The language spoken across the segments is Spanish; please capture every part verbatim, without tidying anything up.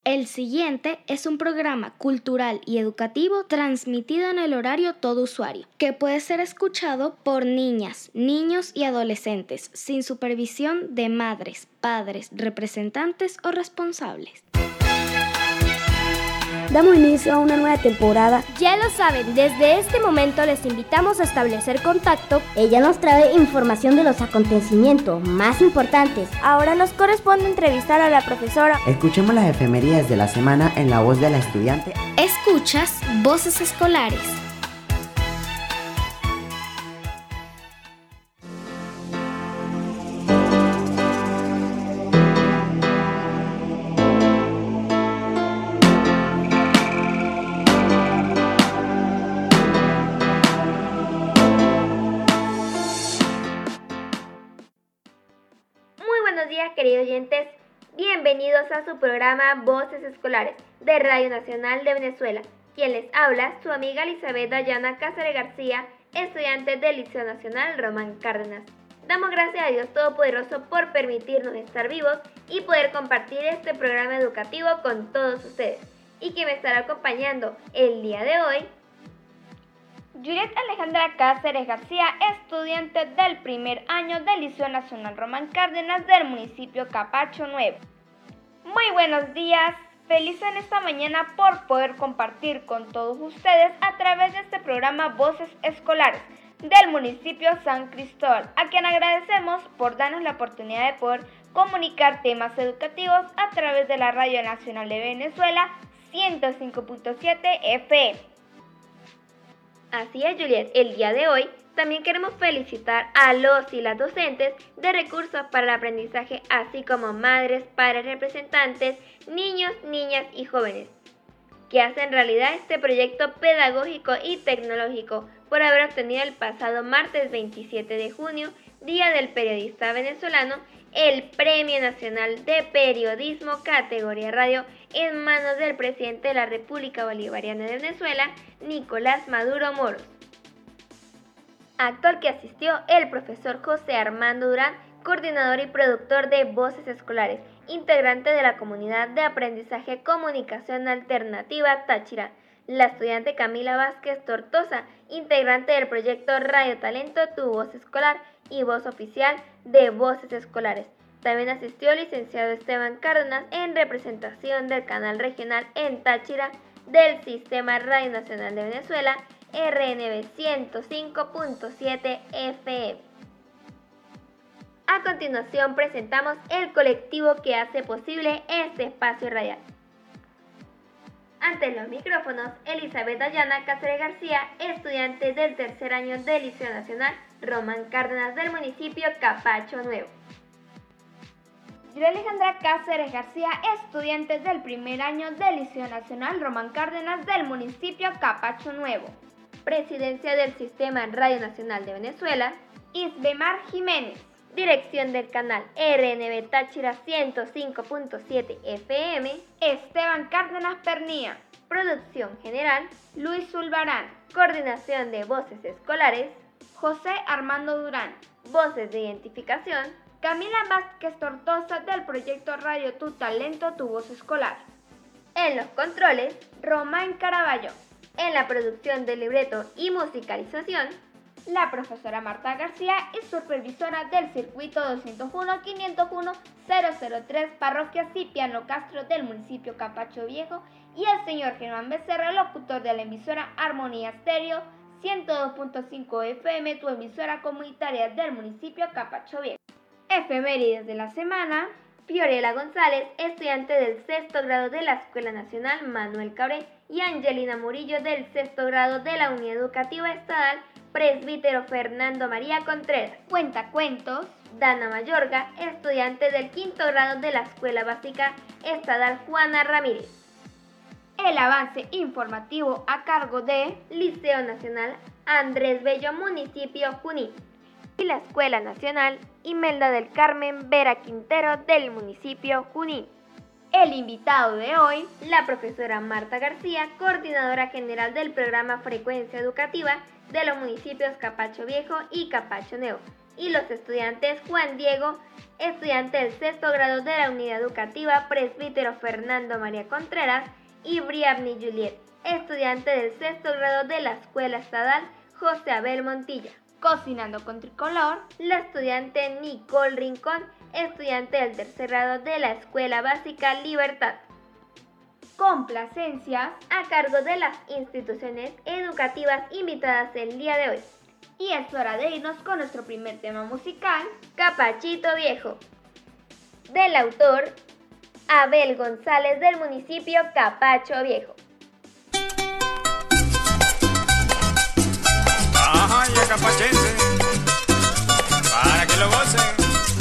El siguiente es un programa cultural y educativo transmitido en el horario todo usuario, que puede ser escuchado por niñas, niños y adolescentes, sin supervisión de madres, padres, representantes o responsables. Damos inicio a una nueva temporada. Ya lo saben, desde este momento les invitamos a establecer contacto. Ella nos trae información de los acontecimientos más importantes. Ahora nos corresponde entrevistar a la profesora. Escuchemos las efemérides de la semana en la voz de la estudiante. Escuchas Voces Escolares. Buenos días, queridos oyentes, bienvenidos a su programa Voces Escolares de Radio Nacional de Venezuela. Quien les habla, su amiga Elizabeth Dayana Cáceres García, estudiante del Liceo Nacional Román Cárdenas. Damos gracias a Dios Todopoderoso por permitirnos estar vivos y poder compartir este programa educativo con todos ustedes. Y quien me estará acompañando el día de hoy, Juliet Alejandra Cáceres García, estudiante del primer año del Liceo Nacional Román Cárdenas del municipio Capacho Nuevo. Muy buenos días, feliz en esta mañana por poder compartir con todos ustedes a través de este programa Voces Escolares del municipio San Cristóbal, a quien agradecemos por darnos la oportunidad de poder comunicar temas educativos a través de la Radio Nacional de Venezuela ciento cinco punto siete F M. Así es, Juliet, el día de hoy también queremos felicitar a los y las docentes de recursos para el aprendizaje, así como madres, padres, representantes, niños, niñas y jóvenes, que hacen realidad este proyecto pedagógico y tecnológico por haber obtenido el pasado martes veintisiete de junio, Día del Periodista Venezolano, el Premio Nacional de Periodismo categoría radio en manos del presidente de la República Bolivariana de Venezuela, Nicolás Maduro Moros. Acto al que asistió el profesor José Armando Durán, coordinador y productor de Voces Escolares, integrante de la comunidad de aprendizaje Comunicación Alternativa Táchira, la estudiante Camila Vázquez Tortosa, integrante del proyecto Radio Talento, Tu Voz Escolar y voz oficial de Voces Escolares. También asistió el licenciado Esteban Cárdenas en representación del canal regional en Táchira del Sistema Radio Nacional de Venezuela, R N V ciento cinco punto siete F M. A continuación presentamos el colectivo que hace posible este espacio radial. Ante los micrófonos, Elizabeth Dayana Cáceres García, estudiante del tercer año del Liceo Nacional Román Cárdenas del municipio Capacho Nuevo. Juliet Alejandra Cáceres García, estudiante del primer año del Liceo Nacional Román Cárdenas del municipio Capacho Nuevo. Presidencia del Sistema Radio Nacional de Venezuela, Isbemar Jiménez. Dirección del canal R N V Táchira ciento cinco punto siete F M, Esteban Cárdenas Pernía. Producción general, Luis Zulbarán. Coordinación de Voces Escolares, José Armando Durán. Voces de identificación, Camila Vázquez Tortosa del proyecto Radio Tu Talento, Tu Voz Escolar. En los controles, Román Caraballo. En la producción del libreto y musicalización, la profesora Marta García es supervisora del circuito doscientos uno quinientos uno cero cero tres Parroquia Cipriano Castro del municipio Capacho Viejo y el señor Germán Becerra, locutor de la emisora Armonía Estéreo ciento dos punto cinco F M, tu emisora comunitaria del municipio Capacho Viejo. Efemérides de la semana. Fiorella González, estudiante del sexto grado de la Escuela Nacional Manuel Cabré, y Angelina Murillo del sexto grado de la Unidad Educativa Estatal Presbítero Fernando María Contreras. Cuentacuentos. Dana Mayorga, estudiante del quinto grado de la Escuela Básica Estatal Juana Ramírez. El avance informativo a cargo de Liceo Nacional Andrés Bello, municipio Junín. Y la Escuela Nacional Imelda del Carmen Vera Quintero del municipio Junín. El invitado de hoy, la profesora Marta García, coordinadora general del programa Frecuencia Educativa de los municipios Capacho Viejo y Capacho Nuevo, y los estudiantes Juan Diego, estudiante del sexto grado de la unidad educativa Presbítero Fernando María Contreras, y Briabni Juliet, estudiante del sexto grado de la Escuela Estatal José Abel Montilla. Cocinando con Tricolor, la estudiante Nicole Rincón, estudiante del tercer grado de la Escuela Básica Libertad. Complacencias a cargo de las instituciones educativas invitadas el día de hoy. Y es hora de irnos con nuestro primer tema musical, Capachito Viejo, del autor Abel González, del municipio Capacho Viejo. Ajá, y acapachense, para que lo gocen.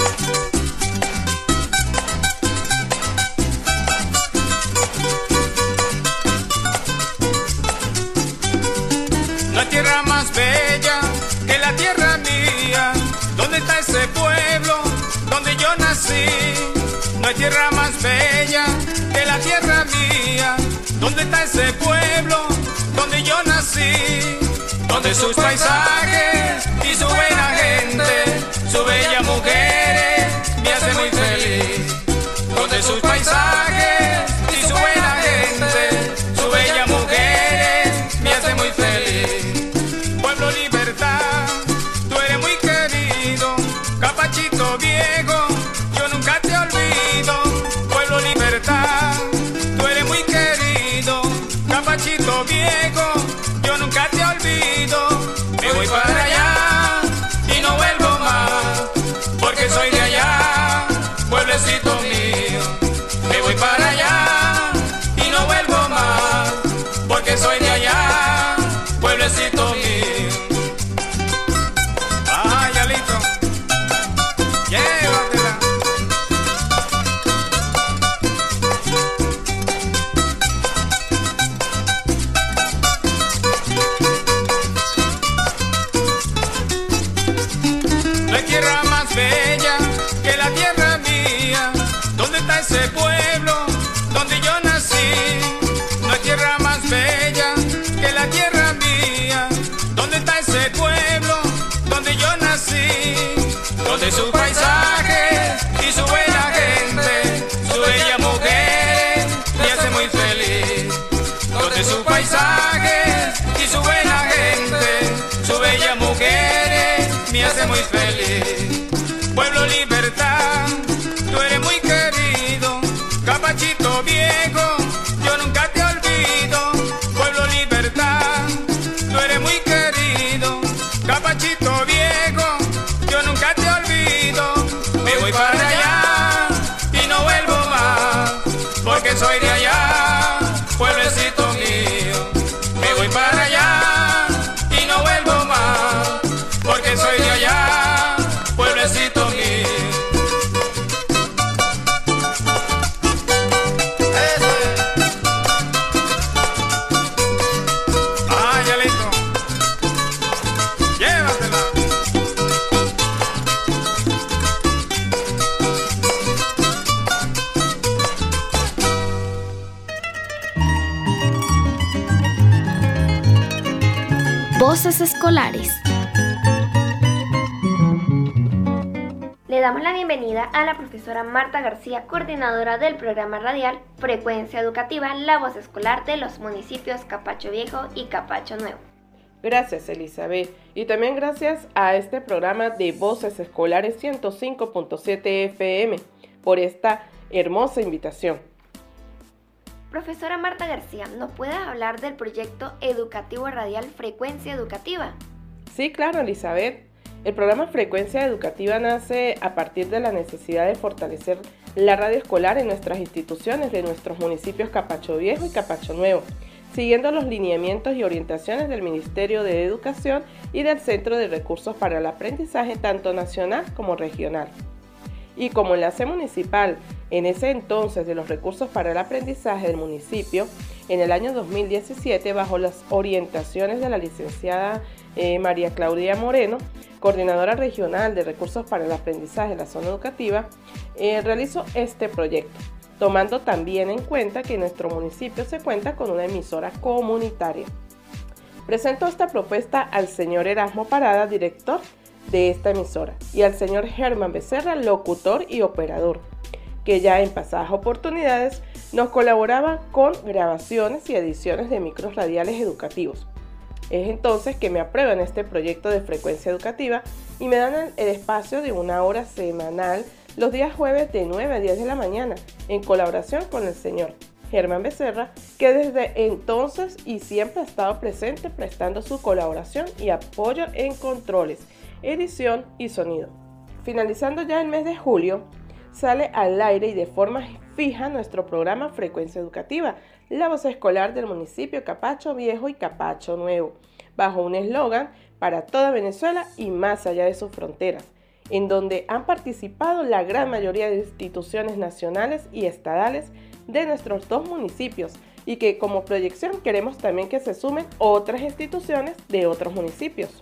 La tierra más bella que la tierra mía, ¿dónde está ese pueblo donde yo nací? No hay tierra más bella que la tierra mía, ¿dónde está ese pueblo donde yo nací? Donde sus paisajes y su buena gente, su bella mujeres, me hace muy feliz. Donde sus paisajes y su buena gente, su bella mujeres, me hace muy feliz. Pueblo Libertad, tú eres muy querido, Capachito Viejo, yo nunca te olvido. Pueblo Libertad, tú eres muy querido, Capachito Viejo, yo nunca te olvido. Me voy para allá y no vuelvo más, porque soy de allá, pueblecito mío. Me voy para allá y no vuelvo más, porque soy de allá, pueblecito mío. Ah, ya listo, llévatela. No hay tierra más bella que la tierra mía, ¿dónde está ese pueblo donde yo nací? No hay tierra más bella que la tierra mía, ¿dónde está ese pueblo donde yo nací? Donde sus paisajes y su buena gente, su bella mujer, me hace muy feliz. Donde sus paisajes y su buena gente, su bella mujer, me hace muy feliz. Pueblo Libertad, tú eres muy querido, Capachito Viejo, yo nunca te olvido. Pueblo Libertad, tú eres muy querido, Capachito Viejo, yo nunca te olvido. Me voy para allá y no vuelvo más, porque soy de allá, pueblecito mío. Me voy para allá y no vuelvo más, porque soy de allá, pueblecito mío. Ah, ya listo, llévatela. Voces escolares. Le damos la bienvenida a la profesora Marta García, coordinadora del programa radial Frecuencia Educativa, la voz escolar de los municipios Capacho Viejo y Capacho Nuevo. Gracias, Elizabeth, y también gracias a este programa de Voces Escolares ciento cinco punto siete F M por esta hermosa invitación. Profesora Marta García, ¿nos puede hablar del proyecto educativo radial Frecuencia Educativa? Sí, claro, Elizabeth. El programa Frecuencia Educativa nace a partir de la necesidad de fortalecer la radio escolar en nuestras instituciones de nuestros municipios Capacho Viejo y Capacho Nuevo, siguiendo los lineamientos y orientaciones del Ministerio de Educación y del Centro de Recursos para el Aprendizaje, tanto nacional como regional. Y como enlace municipal, en ese entonces de los recursos para el aprendizaje del municipio, en el año dos mil diecisiete, bajo las orientaciones de la licenciada eh, María Claudia Moreno, coordinadora regional de recursos para el aprendizaje de la zona educativa, eh, realizó este proyecto, tomando también en cuenta que nuestro municipio se cuenta con una emisora comunitaria. Presentó esta propuesta al señor Erasmo Parada, director de esta emisora, y al señor Germán Becerra, locutor y operador, que ya en pasadas oportunidades nos colaboraba con grabaciones y ediciones de micros radiales educativos. Es entonces que me aprueban este proyecto de frecuencia educativa y me dan el espacio de una hora semanal los días jueves de nueve a diez de la mañana, en colaboración con el señor Germán Becerra, que desde entonces y siempre ha estado presente prestando su colaboración y apoyo en controles, edición y sonido. Finalizando ya el mes de julio, sale al aire y de forma fija nuestro programa Frecuencia Educativa, la voz escolar del municipio Capacho Viejo y Capacho Nuevo, bajo un eslogan para toda Venezuela y más allá de sus fronteras, en donde han participado la gran mayoría de instituciones nacionales y estadales de nuestros dos municipios, y que como proyección queremos también que se sumen otras instituciones de otros municipios.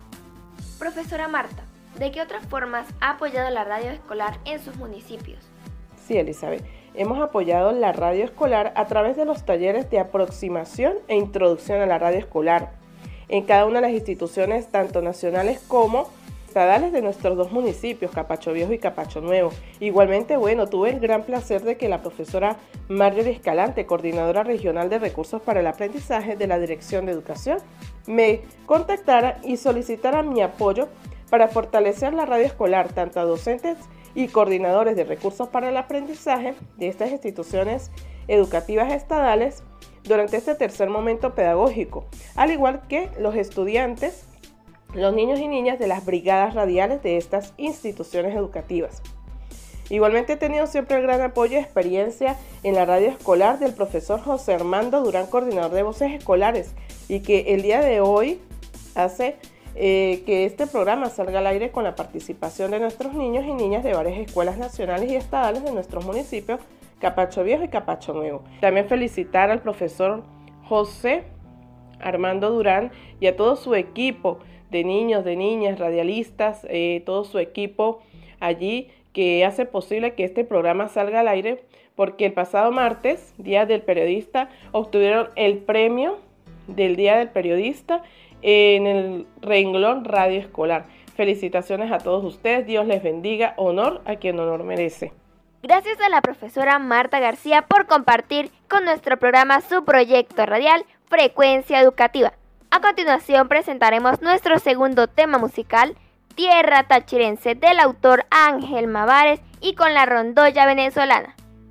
Profesora Marta, ¿de qué otras formas ha apoyado la radio escolar en sus municipios? Sí, Elizabeth, hemos apoyado la radio escolar a través de los talleres de aproximación e introducción a la radio escolar en cada una de las instituciones, tanto nacionales como estadales de nuestros dos municipios, Capacho Viejo y Capacho Nuevo. Igualmente, bueno, tuve el gran placer de que la profesora Marjorie Escalante, coordinadora regional de recursos para el aprendizaje de la Dirección de Educación, me contactara y solicitara mi apoyo para fortalecer la radio escolar, tanto a docentes y coordinadores de recursos para el aprendizaje de estas instituciones educativas estadales durante este tercer momento pedagógico, al igual que los estudiantes, los niños y niñas de las brigadas radiales de estas instituciones educativas. Igualmente he tenido siempre el gran apoyo y experiencia en la radio escolar del profesor José Armando Durán, coordinador de voces escolares, y que el día de hoy hace eh, que este programa salga al aire con la participación de nuestros niños y niñas de varias escuelas nacionales y estadales de nuestros municipios, Capacho Viejo y Capacho Nuevo. También felicitar al profesor José Armando Durán y a todo su equipo de niños, de niñas, radialistas, eh, todo su equipo allí que hace posible que este programa salga al aire, porque el pasado martes, Día del Periodista, obtuvieron el premio del Día del Periodista en el renglón Radio Escolar. Felicitaciones a todos ustedes, Dios les bendiga, honor a quien honor merece. Gracias a la profesora Marta García por compartir con nuestro programa su proyecto radial Frecuencia Educativa. A continuación presentaremos nuestro segundo tema musical, Tierra Tachirense, del autor Ángel Mavares y con la rondolla venezolana.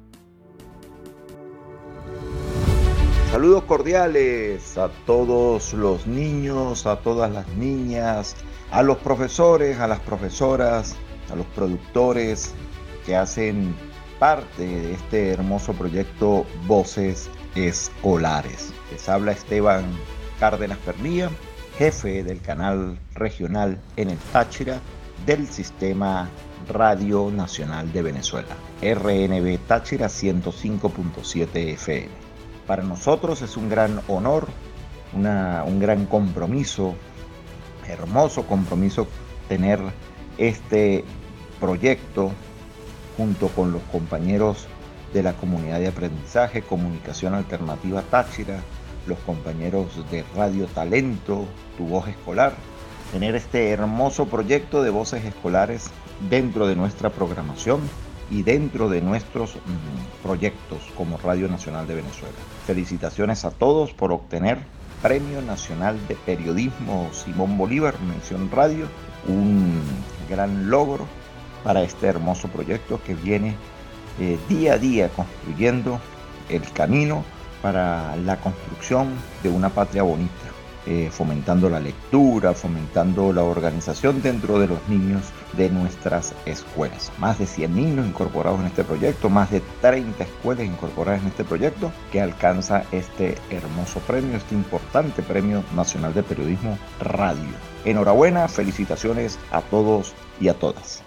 Saludos cordiales a todos los niños, a todas las niñas, a los profesores, a las profesoras, a los productores que hacen parte de este hermoso proyecto Voces Escolares. Les habla Esteban Cárdenas Pernilla, jefe del canal regional en el Táchira del Sistema Radio Nacional de Venezuela, R N V Táchira ciento cinco punto siete F M. Para nosotros es un gran honor, una, un gran compromiso, hermoso compromiso, tener este proyecto junto con los compañeros de la comunidad de aprendizaje, Comunicación Alternativa Táchira, los compañeros de Radio Talento, Tu Voz Escolar, tener este hermoso proyecto de voces escolares dentro de nuestra programación y dentro de nuestros mmm, proyectos como Radio Nacional de Venezuela. Felicitaciones a todos por obtener Premio Nacional de Periodismo Simón Bolívar, Mención Radio, un gran logro para este hermoso proyecto que viene eh, día a día construyendo el camino para la construcción de una patria bonita, eh, fomentando la lectura, fomentando la organización dentro de los niños de nuestras escuelas. Más de cien niños incorporados en este proyecto, más de treinta escuelas incorporadas en este proyecto que alcanza este hermoso premio, este importante Premio Nacional de Periodismo Radio. Enhorabuena, felicitaciones a todos y a todas.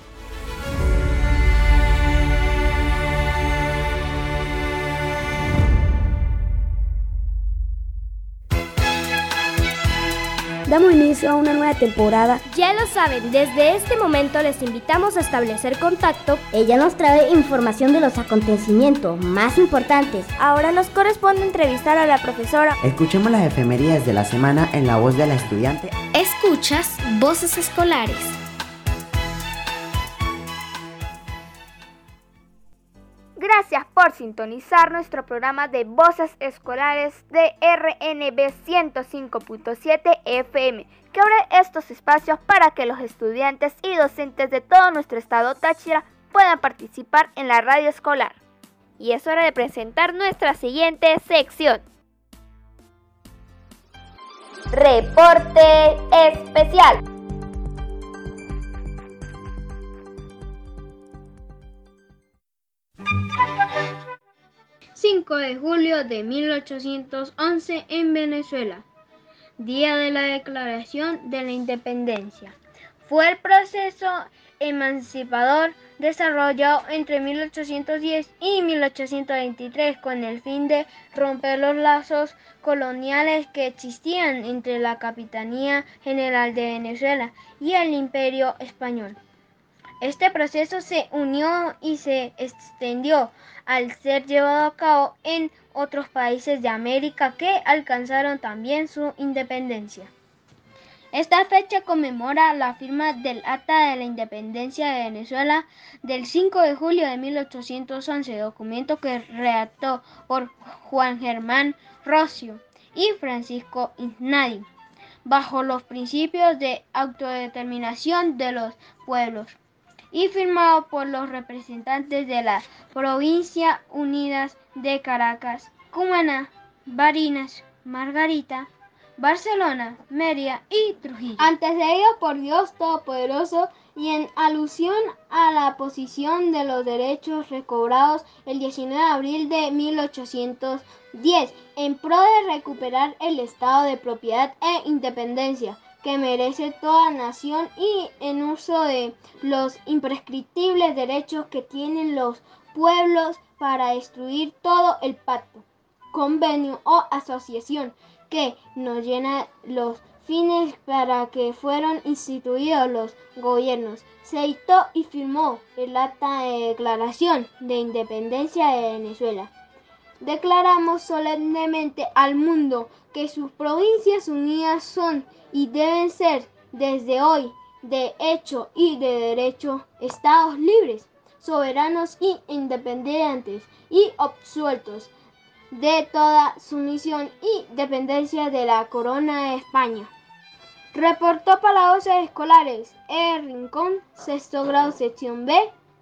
Damos inicio a una nueva temporada. Ya lo saben, desde este momento les invitamos a establecer contacto. Ella nos trae información de los acontecimientos más importantes. Ahora nos corresponde entrevistar a la profesora. Escuchemos las efemérides de la semana en la voz de la estudiante. Escuchas Voces Escolares. Gracias por sintonizar nuestro programa de Voces Escolares de R N B ciento cinco punto siete F M, que abre estos espacios para que los estudiantes y docentes de todo nuestro estado Táchira puedan participar en la radio escolar. Y es hora de presentar nuestra siguiente sección. Reporte especial. cinco de julio de mil ochocientos once en Venezuela, día de la Declaración de la Independencia. Fue el proceso emancipador desarrollado entre mil ochocientos diez y mil ochocientos veintitrés con el fin de romper los lazos coloniales que existían entre la Capitanía General de Venezuela y el Imperio Español. Este proceso se unió y se extendió al ser llevado a cabo en otros países de América que alcanzaron también su independencia. Esta fecha conmemora la firma del Acta de la Independencia de Venezuela del cinco de julio de mil ochocientos once, documento que redactó por Juan Germán Rocio y Francisco Isnadi, bajo los principios de autodeterminación de los pueblos, y firmado por los representantes de la Provincia Unidas de Caracas, Cumaná, Barinas, Margarita, Barcelona, Mérida y Trujillo. Antecedido por Dios Todopoderoso y en alusión a la posición de los derechos recobrados el diecinueve de abril de mil ochocientos diez en pro de recuperar el estado de propiedad e independencia que merece toda nación y en uso de los imprescriptibles derechos que tienen los pueblos para destruir todo el pacto, convenio o asociación que nos llena los fines para que fueron instituidos los gobiernos. Se dictó y firmó el Acta de Declaración de Independencia de Venezuela. Declaramos solemnemente al mundo que sus provincias unidas son y deben ser desde hoy, de hecho y de derecho, estados libres, soberanos y independientes y absueltos de toda sumisión y dependencia de la Corona de España. Reportó para Voces Escolares E. Rincón, sexto grado, sección B,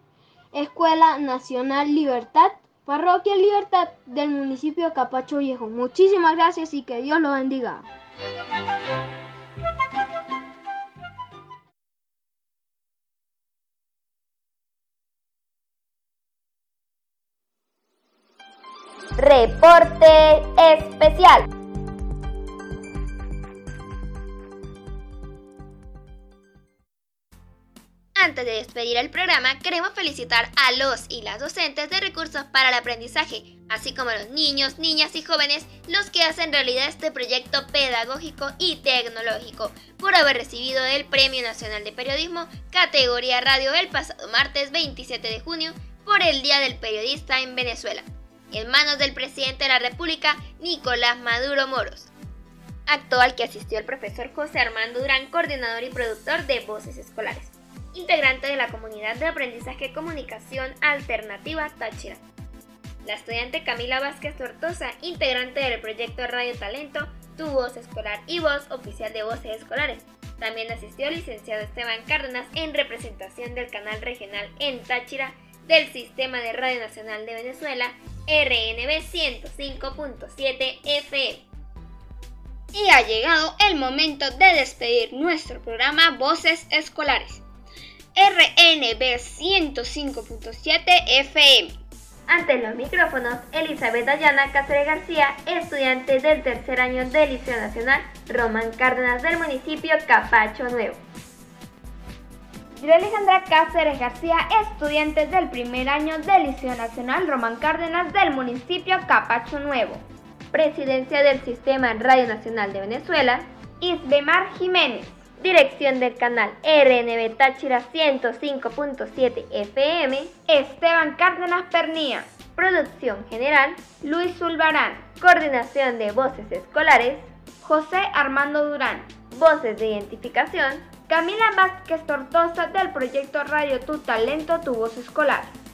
Escuela Nacional Libertad, Parroquia Libertad del municipio Capacho Viejo. Muchísimas gracias y que Dios los bendiga. Reporte especial. Antes de despedir el programa, queremos felicitar a los y las docentes de Recursos para el Aprendizaje, así como a los niños, niñas y jóvenes, los que hacen realidad este proyecto pedagógico y tecnológico, por haber recibido el Premio Nacional de Periodismo, categoría radio, el pasado martes veintisiete de junio, por el Día del Periodista en Venezuela, en manos del presidente de la República, Nicolás Maduro Moros. Acto al que asistió el profesor José Armando Durán, coordinador y productor de Voces Escolares, integrante de la comunidad de aprendizaje comunicación alternativa Táchira. La estudiante Camila Vázquez Tortosa, integrante del proyecto Radio Talento, Tu Voz Escolar y voz oficial de Voces Escolares. También asistió el licenciado Esteban Cárdenas en representación del canal regional en Táchira del Sistema de Radio Nacional de Venezuela, R N B ciento cinco punto siete F M. Y ha llegado el momento de despedir nuestro programa Voces Escolares, R N B ciento cinco punto siete F M. Ante los micrófonos, Elizabeth Dayana Cáceres García, estudiante del tercer año del Liceo Nacional Román Cárdenas del municipio Capacho Nuevo. Yo, Alejandra Cáceres García, estudiante del primer año del Liceo Nacional Román Cárdenas del municipio Capacho Nuevo. Presidencia del Sistema Radio Nacional de Venezuela, Isbemar Jiménez. Dirección del canal R N B Táchira ciento cinco punto siete F M, Esteban Cárdenas Pernía. Producción general, Luis Zulbarán. Coordinación de Voces Escolares, José Armando Durán. Voces de identificación, Camila Vázquez Tortosa del proyecto Radio Tu Talento, Tu Voz Escolar.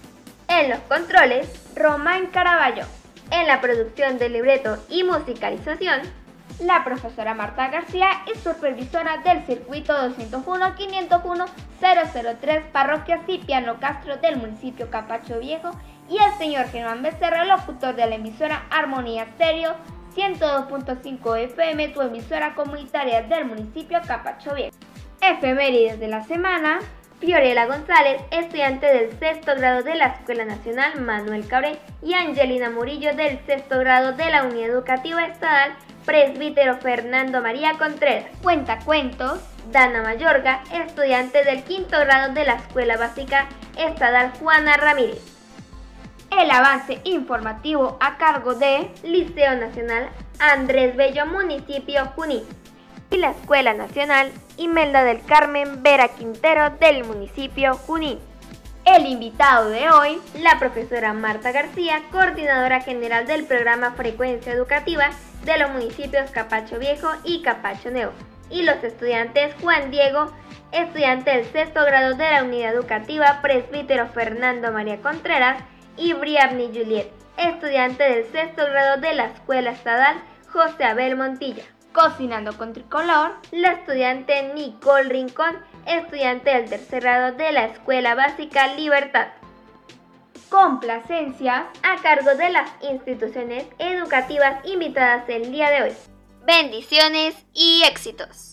En los controles, Román Caraballo. En la producción del libreto y musicalización, la profesora Marta García y supervisora del circuito doscientos uno quinientos uno cero cero tres Parroquia Cipriano Castro del municipio Capacho Viejo, y el señor Germán Becerra, locutor de la emisora Armonía Stereo ciento dos punto cinco F M, tu emisora comunitaria del municipio Capacho Viejo. Efemérides de la semana. Fiorella González, estudiante del sexto grado de la Escuela Nacional Manuel Cabré, y Angelina Murillo, del sexto grado de la Unidad Educativa Estatal Presbítero Fernando María Contreras. Cuentacuentos. Dana Mayorga, estudiante del quinto grado de la Escuela Básica Estatal Juana Ramírez. El avance informativo a cargo de Liceo Nacional Andrés Bello, municipio Junín, y la Escuela Nacional Imelda del Carmen Vera Quintero, del municipio Junín. El invitado de hoy, la profesora Marta García, coordinadora general del programa Frecuencia Educativa de los municipios Capacho Viejo y Capacho Nuevo, y los estudiantes Juan Diego, estudiante del sexto grado de la Unidad Educativa Presbítero Fernando María Contreras, y Briabni Juliet, estudiante del sexto grado de la Escuela Estatal José Abel Montilla. Cocinando con Tricolor, la estudiante Nicole Rincón, estudiante del tercer grado de la Escuela Básica Libertad. Complacencias a cargo de las instituciones educativas invitadas el día de hoy. Bendiciones y éxitos.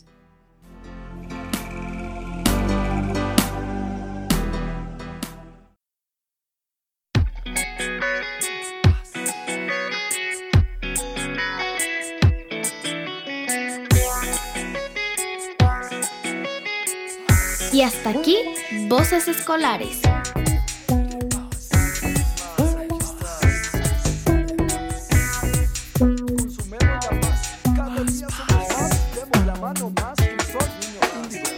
Y hasta aquí, Voces Escolares. Consumemos la paz, cada día somos más, demos la mano más, que son niños índigos.